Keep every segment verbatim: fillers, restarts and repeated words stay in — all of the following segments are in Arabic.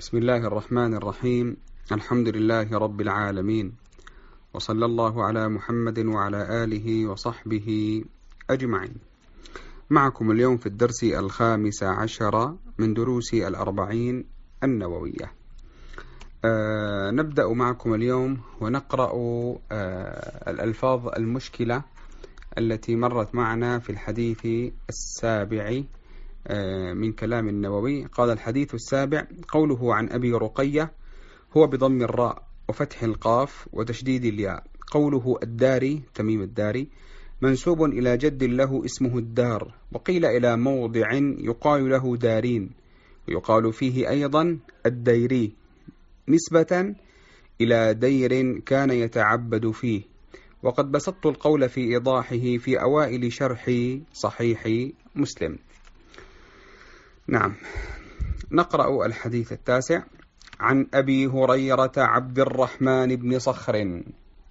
بسم الله الرحمن الرحيم. الحمد لله رب العالمين، وصلى الله على محمد وعلى آله وصحبه أجمعين. معكم اليوم في الدرس الخامس عشر من دروس الأربعين النووية. آه نبدأ معكم اليوم ونقرأ آه الألفاظ المشكلة التي مرت معنا في الحديث السابع من كلام النووي. قال: الحديث السابع قوله عن أبي رقية، هو بضم الراء وفتح القاف وتشديد الياء. قوله الداري، تميم الداري، منسوب إلى جد له اسمه الدار، وقيل إلى موضع يقال له دارين، ويقال فيه أيضا الديري نسبة إلى دير كان يتعبد فيه. وقد بسطت القول في إيضاحه في أوائل شرح صحيح مسلم. نعم، نقرأ الحديث التاسع. عن أبي هريرة عبد الرحمن بن صخر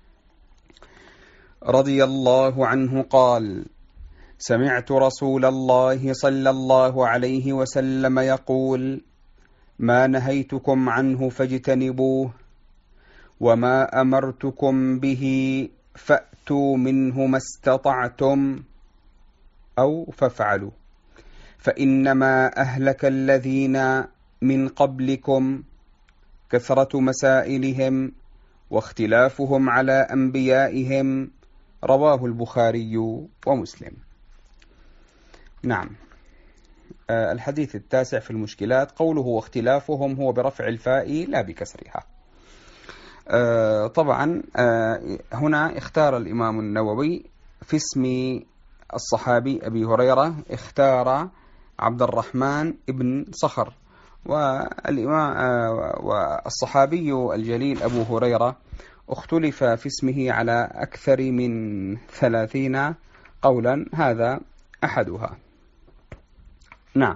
رضي الله عنه قال: سمعت رسول الله صلى الله عليه وسلم يقول: ما نهيتكم عنه فاجتنبوه، وما أمرتكم به فأتوا منه ما استطعتم أو فافعلوا، فإنما أهلك الذين من قبلكم كثرة مسائلهم واختلافهم على أنبيائهم. رواه البخاري ومسلم. نعم، آه الحديث التاسع في المشكلات قوله واختلافهم هو برفع الفاء لا بكسرها. آه طبعا آه هنا اختار الإمام النووي في اسم الصحابي أبي هريرة، اختار عبد الرحمن ابن صخر. والصحابي الجليل أبو هريرة اختلف في اسمه على أكثر من ثلاثين قولا، هذا أحدها. نعم،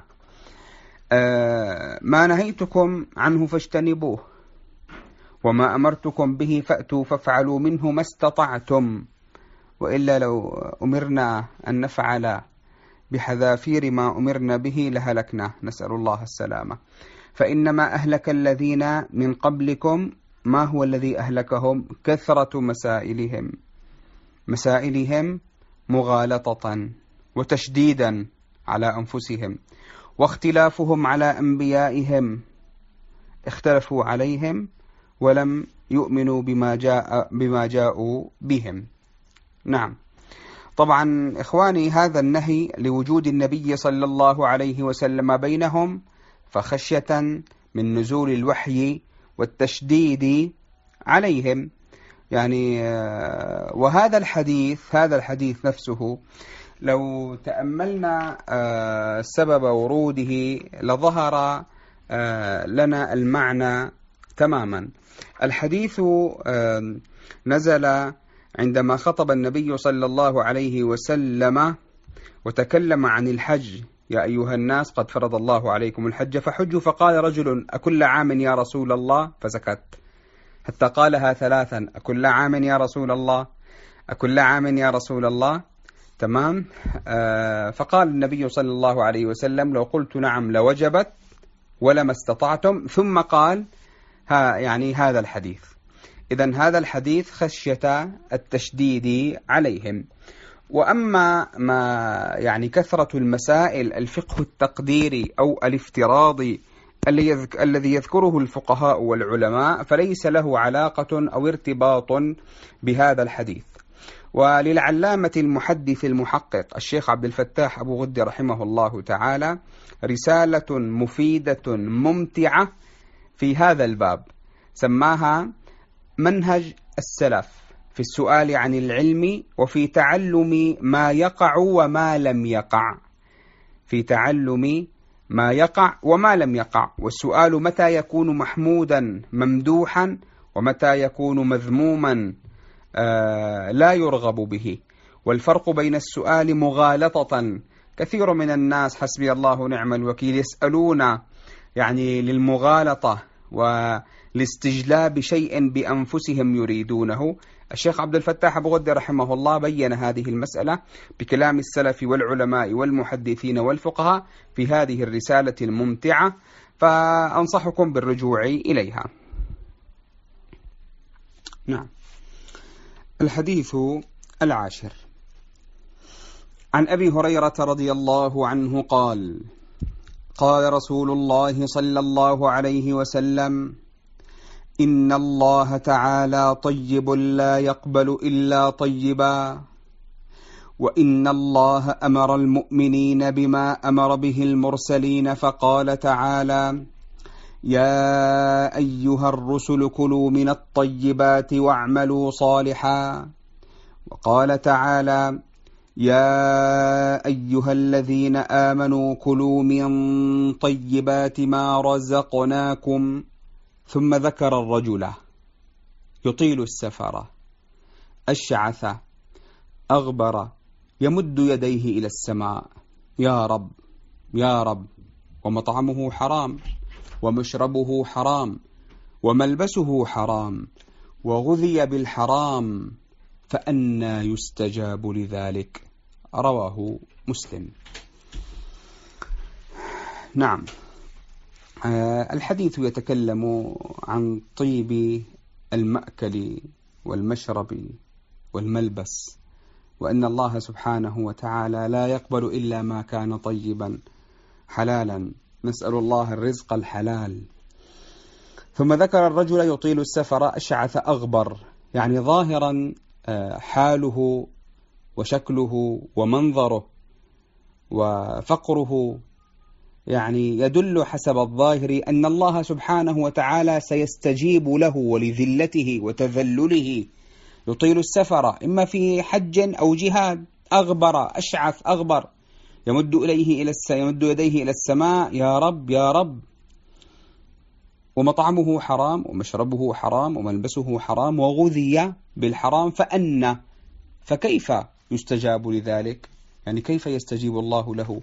ما نهيتكم عنه فاجتنبوه، وما أمرتكم به فأتوا فافعلوا منه ما استطعتم. وإلا لو أمرنا أن نفعل بحذافير ما أمرنا به لهلكنا، نسأل الله السلامة. فإنما أهلك الذين من قبلكم، ما هو الذي أهلكهم؟ كثرة مسائلهم، مسائلهم مغالطة وتشديدا على أنفسهم، واختلافهم على أنبيائهم، اختلفوا عليهم ولم يؤمنوا بما جاء بما جاءوا بهم. نعم، طبعا إخواني، هذا النهي لوجود النبي صلى الله عليه وسلم بينهم، فخشية من نزول الوحي والتشديد عليهم. يعني وهذا الحديث هذا الحديث نفسه لو تأملنا سبب وروده لظهر لنا المعنى تماما. الحديث نزل عندما خطب النبي صلى الله عليه وسلم وتكلم عن الحج: يا أيها الناس قد فرض الله عليكم الحج فحجوا. فقال رجل: أكل عام يا رسول الله؟ فسكت حتى قالها ثلاثا: أكل عام يا رسول الله، أكل عام يا رسول الله. تمام. آه فقال النبي صلى الله عليه وسلم: لو قلت نعم لوجبت ولما استطعتم. ثم قال ها يعني هذا الحديث. إذن هذا الحديث خشية التشديد عليهم. وأما ما يعني كثرة المسائل، الفقه التقديري أو الافتراضي الذي يذكره الفقهاء والعلماء، فليس له علاقة أو ارتباط بهذا الحديث. وللعلامة المحدث المحقق الشيخ عبد الفتاح أبو غدي رحمه الله تعالى رسالة مفيدة ممتعة في هذا الباب، سماها منهج السلف في السؤال عن العلم وفي تعلم ما يقع وما لم يقع، في تعلم ما يقع وما لم يقع. والسؤال متى يكون محمودا ممدوحا، ومتى يكون مذموما آه لا يرغب به. والفرق بين السؤال مغالطة، كثير من الناس حسبي الله ونعم الوكيل يسألون يعني للمغالطة والاستجلاب شيء بأنفسهم يريدونه. الشيخ عبد الفتاح أبو غدي رحمه الله بين هذه المسألة بكلام السلف والعلماء والمحدثين والفقهاء في هذه الرسالة الممتعة. فأنصحكم بالرجوع إليها. نعم. الحديث العاشر عن أبي هريرة رضي الله عنه قال: قال رسول الله صلى الله عليه وسلم: إن الله تعالى طيب لا يقبل إلا طيبا، وإن الله أمر المؤمنين بما أمر به المرسلين، فقال تعالى: يا أيها الرسل كلوا من الطيبات واعملوا صالحا. وقال تعالى: يا أيها الذين آمنوا كلوا من طيبات ما رزقناكم. ثم ذكر الرجل يطيل السفر أشعث أغبر يمد يديه إلى السماء: يا رب يا رب، ومطعمه حرام ومشربه حرام وملبسه حرام وغذي بالحرام، فأنى يستجاب لذلك؟ رواه مسلم. نعم. الحديث يتكلم عن طيب المأكل والمشرب والملبس، وأن الله سبحانه وتعالى لا يقبل إلا ما كان طيبا حلالا، نسأل الله الرزق الحلال. ثم ذكر الرجل يطيل السفر أشعث أغبر، يعني ظاهرا حاله وشكله ومنظره وفقره يعني يدل حسب الظاهر أن الله سبحانه وتعالى سيستجيب له ولذلته وتذلله. يطيل السفر إما في حج أو جهاد. أغبر أشعث أغبر يمد إليه إلى الس... يمد يديه إلى السماء: يا رب يا رب. ومطعمه حرام ومشربه حرام وملبسه حرام وغذي بالحرام، فأنى، فكيف يستجاب لذلك؟ يعني كيف يستجيب الله له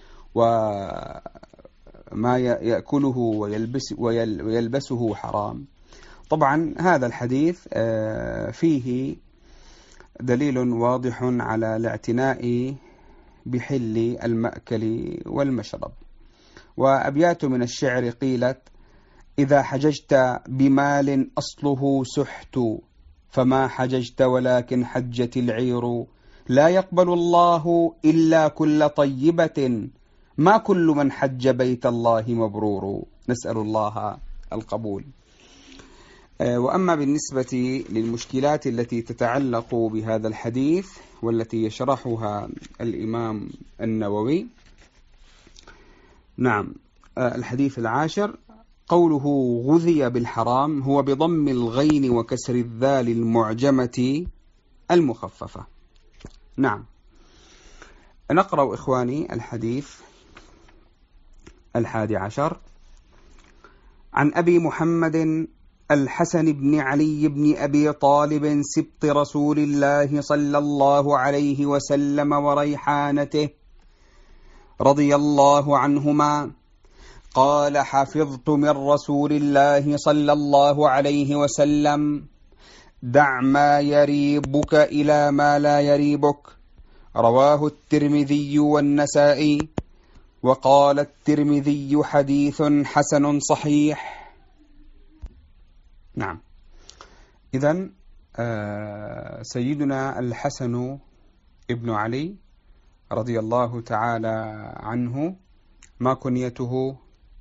وما يأكله ويلبس ويلبسه حرام؟ طبعا هذا الحديث فيه دليل واضح على الاعتناء بحل المأكل والمشرب. وأبيات من الشعر قيلت: إذا حججت بمال أصله سحت، فما حججت ولكن حجت العير. لا يقبل الله إلا كل طيبة، ما كل من حج بيت الله مبرور. نسأل الله القبول. وأما بالنسبة للمشكلات التي تتعلق بهذا الحديث والتي يشرحها الإمام النووي، نعم. الحديث العاشر قوله غذي بالحرام هو بضم الغين وكسر الذال المعجمة المخففة. نعم. نقرأ إخواني الحديث الحادي عشر عن أبي محمد الحسن بن علي بن أبي طالب سبط رسول الله صلى الله عليه وسلم وريحانته رضي الله عنهما قال: حفظت من رسول الله صلى الله عليه وسلم: دع ما يريبك إلى ما لا يريبك. رواه الترمذي والنسائي، وقال الترمذي: حديث حسن صحيح. نعم. إذن سيدنا الحسن ابن علي رضي الله تعالى عنه ما كنيته؟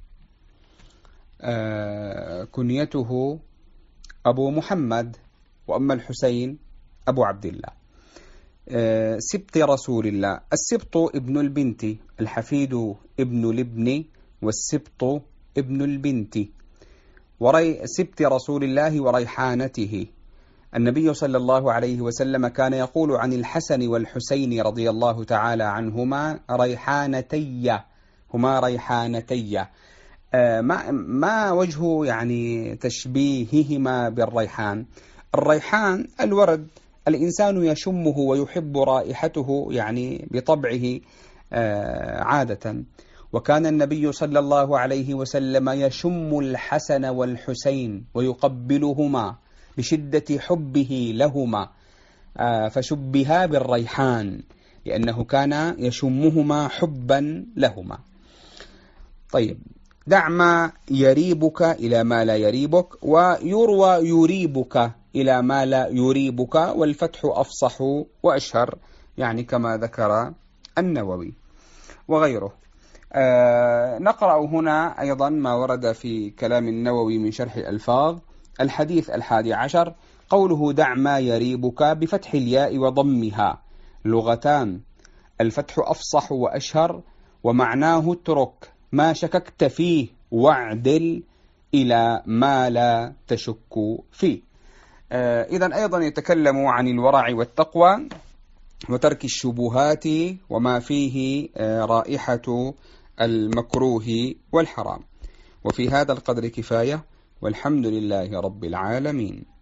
كنيته أبو محمد، وأما الحسين أبو عبد الله. سبط رسول الله. السبط ابن البنت، الحفيد ابن الابن، والسبط ابن البنت. وري سبط رسول الله وريحانته. النبي صلى الله عليه وسلم كان يقول عن الحسن والحسين رضي الله تعالى عنهما: ريحانتي، هما ريحانتي. ما ما وجه يعني تشبيههما بالريحان؟ الريحان الورد، الإنسان يشمه ويحب رائحته يعني بطبعه عادة، وكان النبي صلى الله عليه وسلم يشم الحسن والحسين ويقبلهما بشدة حبه لهما، فشبها بالريحان لأنه كان يشمهما حبا لهما. طيب، دع ما يريبك إلى ما لا يريبك، ويروى يريبك إلى ما لا يريبك، والفتح أفصح وأشهر، يعني كما ذكر النووي وغيره. آه نقرأ هنا أيضا ما ورد في كلام النووي من شرح الألفاظ. الحديث الحادي عشر، قوله دع ما يريبك بفتح الياء وضمها لغتان، الفتح أفصح وأشهر، ومعناه اترك ما شككت فيه واعدل إلى ما لا تشك فيه. آه إذن أيضا يتكلم عن الورع والتقوى وترك الشبهات وما فيه آه رائحة المكروه والحرام. وفي هذا القدر كفاية، والحمد لله رب العالمين.